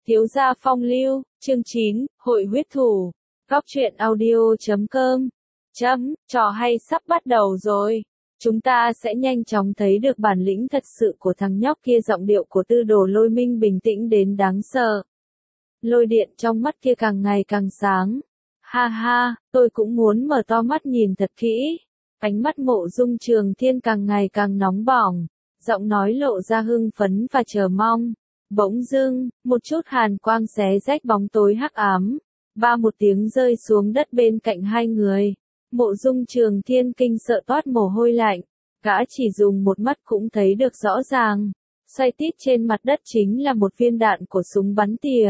Thiếu gia phong lưu, chương 9, hội huyết thủ. Góc truyện audio.com. Trò hay sắp bắt đầu rồi. Chúng ta sẽ nhanh chóng thấy được bản lĩnh thật sự của thằng nhóc kia. Giọng điệu của Tư Đồ Lôi Minh bình tĩnh đến đáng sợ. Lôi điện trong mắt kia càng ngày càng sáng. Ha ha, tôi cũng muốn mở to mắt nhìn thật kỹ. Ánh mắt Mộ Dung Trường Thiên càng ngày càng nóng bỏng. Giọng nói lộ ra hưng phấn và chờ mong. Bỗng dưng, một chút hàn quang xé rách bóng tối hắc ám. Ba một tiếng rơi xuống đất bên cạnh hai người. Mộ Dung Trường Thiên kinh sợ toát mồ hôi lạnh. Gã chỉ dùng một mắt cũng thấy được rõ ràng. Xoay tít trên mặt đất chính là một viên đạn của súng bắn tỉa.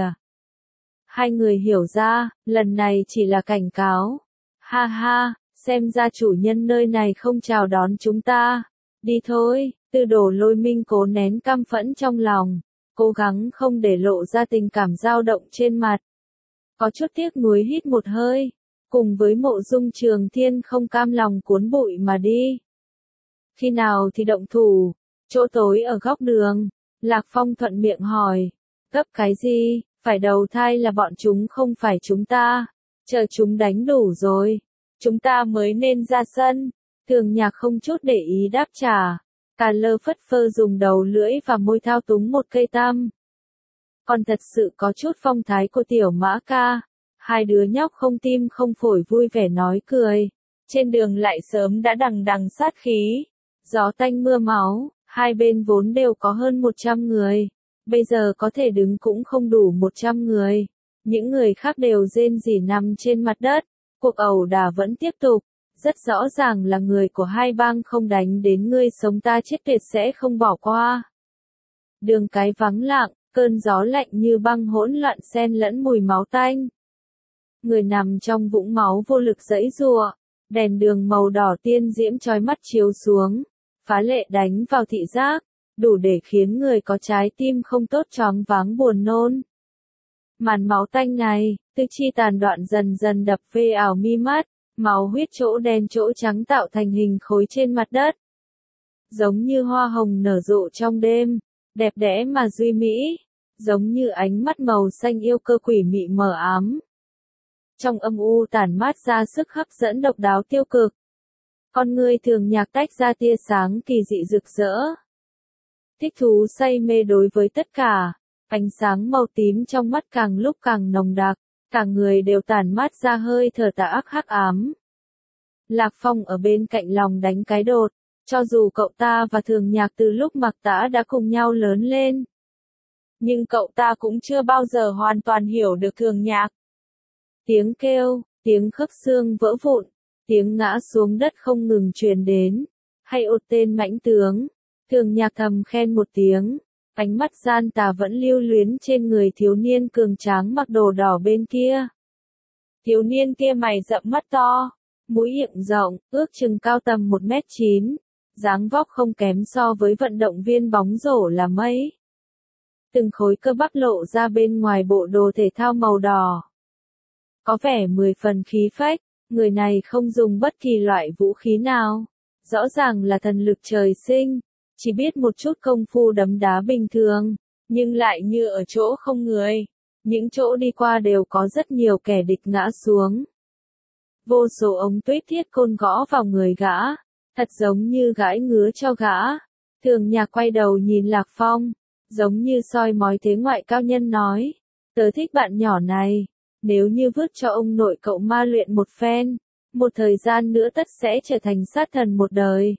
Hai người hiểu ra, lần này chỉ là cảnh cáo. Ha ha, xem ra chủ nhân nơi này không chào đón chúng ta. Đi thôi, Tư Đồ Lôi Minh cố nén căm phẫn trong lòng. Cố gắng không để lộ ra tình cảm dao động trên mặt. Có chút tiếc nuối hít một hơi, cùng với Mộ Dung Trường Thiên không cam lòng cuốn bụi mà đi. Khi nào thì động thủ? Chỗ tối ở góc đường, Lạc Phong thuận miệng hỏi. Gấp cái gì, phải đầu thai là bọn chúng không phải chúng ta. Chờ chúng đánh đủ rồi, chúng ta mới nên ra sân. Thường Nhạc không chút để ý đáp trả. Cà lơ phất phơ dùng đầu lưỡi và môi thao túng một cây tam. Còn thật sự có chút phong thái của tiểu mã ca. Hai đứa nhóc không tim không phổi vui vẻ nói cười. Trên đường lại sớm đã đằng đằng sát khí. Gió tanh mưa máu, hai bên vốn đều có hơn 100 người. Bây giờ có thể đứng cũng không đủ 100 người. Những người khác đều rên rỉ nằm trên mặt đất. Cuộc ẩu đả vẫn tiếp tục. Rất rõ ràng là người của hai bang không đánh đến ngươi sống ta chết tuyệt sẽ không bỏ qua. Đường cái vắng lặng, cơn gió lạnh như băng hỗn loạn xen lẫn mùi máu tanh. Người nằm trong vũng máu vô lực giãy giụa, đèn đường màu đỏ tiên diễm chói mắt chiếu xuống, phá lệ đánh vào thị giác, đủ để khiến người có trái tim không tốt choáng váng buồn nôn. Màn máu tanh này, tứ chi tàn đoạn dần dần đập về ảo mi mắt. Máu huyết chỗ đen chỗ trắng tạo thành hình khối trên mặt đất. Giống như hoa hồng nở rộ trong đêm, đẹp đẽ mà duy mỹ, giống như ánh mắt màu xanh yêu cơ quỷ mị mờ ám. Trong âm u tản mát ra sức hấp dẫn độc đáo tiêu cực. Con người Thường Nhạc tách ra tia sáng kỳ dị rực rỡ. Thích thú say mê đối với tất cả, ánh sáng màu tím trong mắt càng lúc càng nồng đặc. Cả người đều tản mát ra hơi thở tà ác hắc ám. Lạc Phong ở bên cạnh lòng đánh cái đột, cho dù cậu ta và Thường Nhạc từ lúc mặc tã đã cùng nhau lớn lên. Nhưng cậu ta cũng chưa bao giờ hoàn toàn hiểu được Thường Nhạc. Tiếng kêu, tiếng khớp xương vỡ vụn, tiếng ngã xuống đất không ngừng truyền đến. Hay ột tên mãnh tướng, Thường Nhạc thầm khen một tiếng. Ánh mắt gian tà vẫn lưu luyến trên người thiếu niên cường tráng mặc đồ đỏ bên kia. Thiếu niên kia mày rậm mắt to, mũi miệng rộng, ước chừng cao tầm 1m9, dáng vóc không kém so với vận động viên bóng rổ là mấy. Từng khối cơ bắp lộ ra bên ngoài bộ đồ thể thao màu đỏ. Có vẻ 10 phần khí phách, người này không dùng bất kỳ loại vũ khí nào. Rõ ràng là thần lực trời sinh. Chỉ biết một chút công phu đấm đá bình thường, nhưng lại như ở chỗ không người. Những chỗ đi qua đều có rất nhiều kẻ địch ngã xuống. Vô số ống tuyết thiết côn gõ vào người gã, thật giống như gãi ngứa cho gã. Thường Nhạc quay đầu nhìn Lạc Phong, giống như soi mói thế ngoại cao nhân nói. Tớ thích bạn nhỏ này, nếu như vứt cho ông nội cậu ma luyện một phen, một thời gian nữa tất sẽ trở thành sát thần một đời.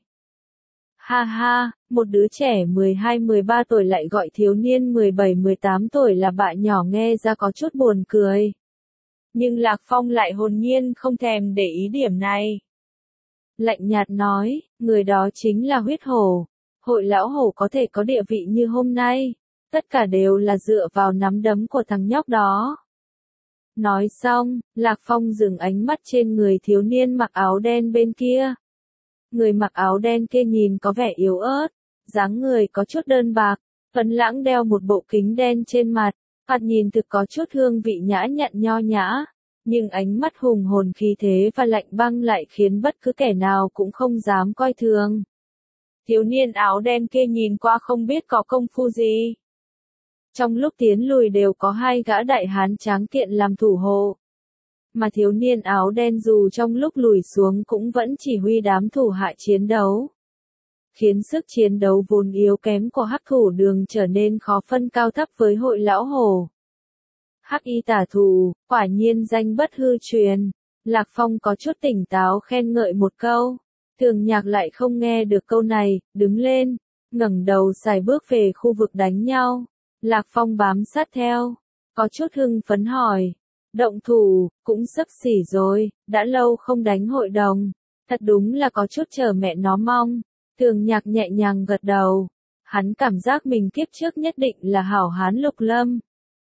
Ha ha, một đứa trẻ 12-13 tuổi lại gọi thiếu niên 17-18 tuổi là bạn nhỏ nghe ra có chút buồn cười. Nhưng Lạc Phong lại hồn nhiên không thèm để ý điểm này. Lạnh nhạt nói, người đó chính là huyết hổ. Hội lão hổ có thể có địa vị như hôm nay. Tất cả đều là dựa vào nắm đấm của thằng nhóc đó. Nói xong, Lạc Phong dừng ánh mắt trên người thiếu niên mặc áo đen bên kia. Người mặc áo đen kia nhìn có vẻ yếu ớt, dáng người có chút đơn bạc, Tuấn Lãng đeo một bộ kính đen trên mặt, mặt nhìn thực có chút hương vị nhã nhặn nho nhã, nhưng ánh mắt hùng hồn khí thế và lạnh băng lại khiến bất cứ kẻ nào cũng không dám coi thường. Thiếu niên áo đen kia nhìn qua không biết có công phu gì. Trong lúc tiến lùi đều có hai gã đại hán tráng kiện làm thủ hộ. Mà thiếu niên áo đen dù trong lúc lùi xuống cũng vẫn chỉ huy đám thủ hạ chiến đấu. Khiến sức chiến đấu vốn yếu kém của Hắc Thủ Đường trở nên khó phân cao thấp với hội lão hồ. Hắc y tả thủ, quả nhiên danh bất hư truyền. Lạc Phong có chút tỉnh táo khen ngợi một câu. Thường Nhạc lại không nghe được câu này, đứng lên, ngẩng đầu xài bước về khu vực đánh nhau. Lạc Phong bám sát theo, có chút hưng phấn hỏi. Động thủ, cũng xấp xỉ rồi, đã lâu không đánh hội đồng. Thật đúng là có chút chờ mẹ nó mong. Thường Nhạc nhẹ nhàng gật đầu. Hắn cảm giác mình kiếp trước nhất định là hảo hán Lục Lâm.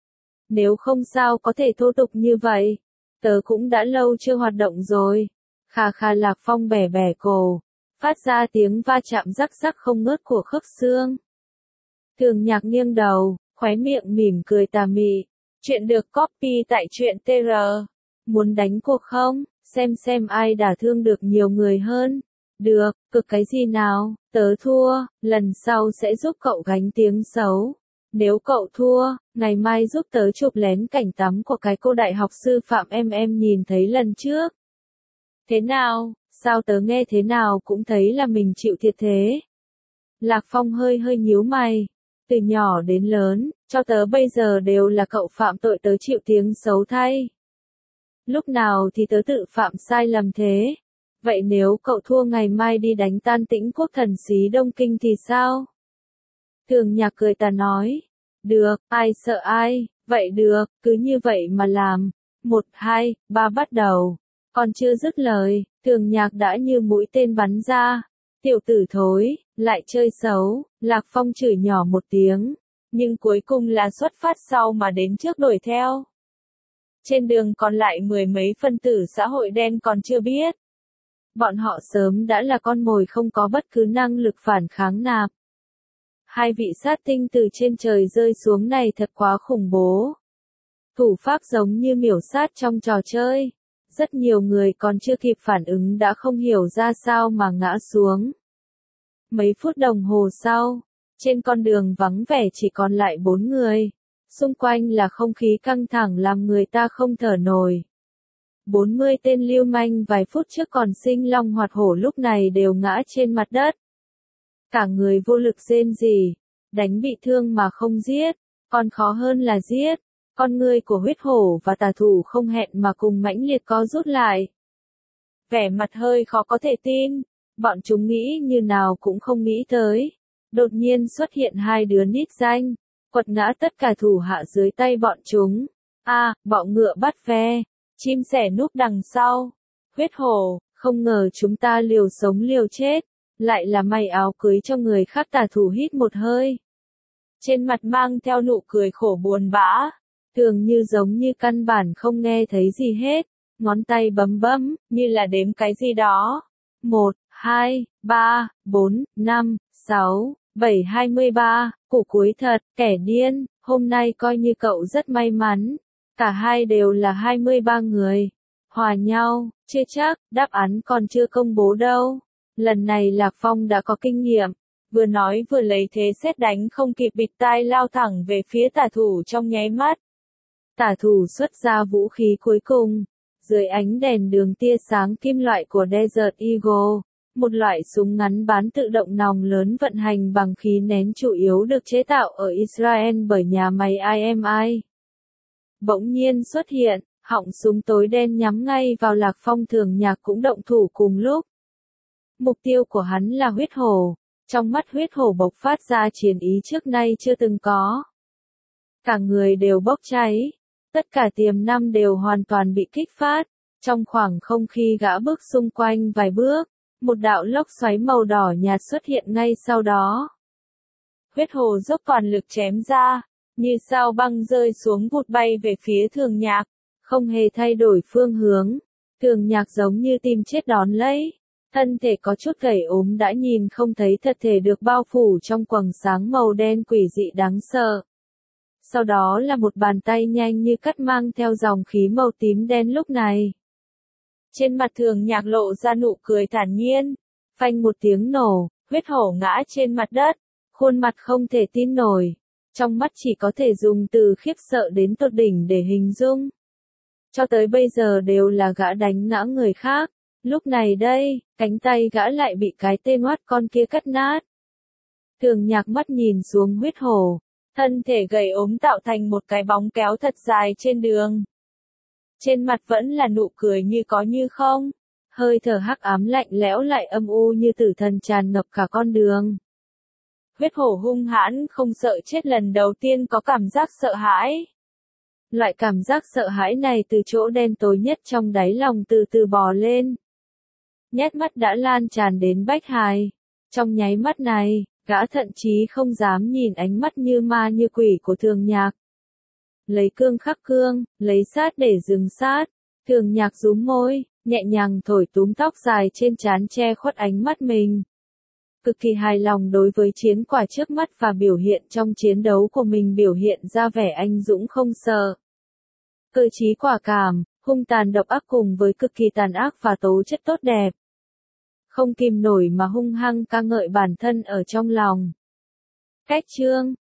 Nếu không sao có thể thô tục như vậy. Tớ cũng đã lâu chưa hoạt động rồi. Khà khà Lạc Phong bẻ bẻ cổ. Phát ra tiếng va chạm rắc rắc không ngớt của khớp xương. Thường Nhạc nghiêng đầu, khóe miệng mỉm cười tà mị. Chuyện được copy tại truyện TR. Muốn đánh cuộc không? Xem ai đả thương được nhiều người hơn. Được, cực cái gì nào, tớ thua, lần sau sẽ giúp cậu gánh tiếng xấu. Nếu cậu thua, ngày mai giúp tớ chụp lén cảnh tắm của cái cô đại học sư phạm em nhìn thấy lần trước. Thế nào, sao tớ nghe thế nào cũng thấy là mình chịu thiệt thế. Lạc Phong hơi nhíu mày. Từ nhỏ đến lớn, cho tớ bây giờ đều là cậu phạm tội tớ chịu tiếng xấu thay. Lúc nào thì tớ tự phạm sai lầm thế? Vậy nếu cậu thua ngày mai đi đánh tan Tĩnh Quốc Thần Xí Đông Kinh thì sao? Thường Nhạc cười tà nói. Được, ai sợ ai, vậy được, cứ như vậy mà làm. 1, 2, 3 bắt đầu. Còn chưa dứt lời, Thường Nhạc đã như mũi tên bắn ra. Tiểu tử thối, lại chơi xấu, Lạc Phong chửi nhỏ một tiếng. Nhưng cuối cùng là xuất phát sau mà đến trước đuổi theo. Trên đường còn lại mười mấy phân tử xã hội đen còn chưa biết. Bọn họ sớm đã là con mồi không có bất cứ năng lực phản kháng nào. Hai vị sát tinh từ trên trời rơi xuống này thật quá khủng bố. Thủ pháp giống như miểu sát trong trò chơi. Rất nhiều người còn chưa kịp phản ứng đã không hiểu ra sao mà ngã xuống. Mấy phút đồng hồ sau, trên con đường vắng vẻ chỉ còn lại 4 người. Xung quanh là không khí căng thẳng làm người ta không thở nổi. 40 tên lưu manh vài phút trước còn sinh long hoạt hổ lúc này đều ngã trên mặt đất. Cả người vô lực rên rỉ, đánh bị thương mà không giết, còn khó hơn là giết. Con ngươi của huyết hổ và tà thủ không hẹn mà cùng mãnh liệt co rút lại. Vẻ mặt hơi khó có thể tin, bọn chúng nghĩ như nào cũng không nghĩ tới. Đột nhiên xuất hiện hai đứa nít danh, quật ngã tất cả thủ hạ dưới tay bọn chúng. Bọ ngựa bắt ve, chim sẻ núp đằng sau. Huyết hổ, không ngờ chúng ta liều sống liều chết, lại là may áo cưới cho người khác. Tà thủ hít một hơi. Trên mặt mang theo nụ cười khổ buồn bã. Thường như giống như căn bản không nghe thấy gì hết, ngón tay bấm bấm, như là đếm cái gì đó. 1, 2, 3, 4, 5, 6, 7, 23, củ cuối thật, kẻ điên, hôm nay coi như cậu rất may mắn. Cả hai đều là 23 người. Hòa nhau, chưa chắc, đáp án còn chưa công bố đâu. Lần này Lạc Phong đã có kinh nghiệm. Vừa nói vừa lấy thế sét đánh không kịp bịt tai lao thẳng về phía tà thủ trong nháy mắt. Tà thủ xuất ra vũ khí cuối cùng. Dưới ánh đèn đường tia sáng kim loại của Desert Eagle, một loại súng ngắn bán tự động nòng lớn vận hành bằng khí nén chủ yếu được chế tạo ở Israel bởi nhà máy IMI. Bỗng nhiên xuất hiện, họng súng tối đen nhắm ngay vào Lạc Phong. Thường Nhạc cũng động thủ cùng lúc. Mục tiêu của hắn là huyết hổ. Trong mắt huyết hổ bộc phát ra chiến ý trước nay chưa từng có. Cả người đều bốc cháy. Tất cả tiềm năng đều hoàn toàn bị kích phát. Trong khoảng không khí gã bước xung quanh vài bước, một đạo lốc xoáy màu đỏ nhạt xuất hiện ngay sau đó. Huyết hổ dốc toàn lực chém ra, như sao băng rơi xuống vụt bay về phía Thường Nhạc, không hề thay đổi phương hướng. Thường Nhạc giống như tim chết đón lấy. Thân thể có chút gầy ốm đã nhìn không thấy thật thể được bao phủ trong quầng sáng màu đen quỷ dị đáng sợ. Sau đó là một bàn tay nhanh như cắt mang theo dòng khí màu tím đen lúc này. Trên mặt Thường Nhạc lộ ra nụ cười thản nhiên. Phanh một tiếng nổ, huyết hổ ngã trên mặt đất. Khuôn mặt không thể tin nổi. Trong mắt chỉ có thể dùng từ khiếp sợ đến tột đỉnh để hình dung. Cho tới bây giờ đều là gã đánh ngã người khác. Lúc này đây, cánh tay gã lại bị cái tên oát con kia cắt nát. Thường Nhạc mắt nhìn xuống huyết hổ. Thân thể gầy ốm tạo thành một cái bóng kéo thật dài trên đường. Trên mặt vẫn là nụ cười như có như không. Hơi thở hắc ám lạnh lẽo lại âm u như tử thần tràn ngập cả con đường. Huyết hổ hung hãn không sợ chết lần đầu tiên có cảm giác sợ hãi. Loại cảm giác sợ hãi này từ chỗ đen tối nhất trong đáy lòng từ từ bò lên. Nhét mắt đã lan tràn đến Bách Hài. Trong nháy mắt này, gã thậm chí không dám nhìn ánh mắt như ma như quỷ của Thường Nhạc. Lấy cương khắc cương, lấy sát để dừng sát. Thường Nhạc rúm môi, nhẹ nhàng thổi túm tóc dài trên trán che khuất ánh mắt mình. Cực kỳ hài lòng đối với chiến quả trước mắt và biểu hiện trong chiến đấu của mình biểu hiện ra vẻ anh dũng không sợ. Cơ trí quả cảm, hung tàn độc ác cùng với cực kỳ tàn ác và tố chất tốt đẹp. Không kìm nổi mà hung hăng ca ngợi bản thân ở trong lòng. Cách chương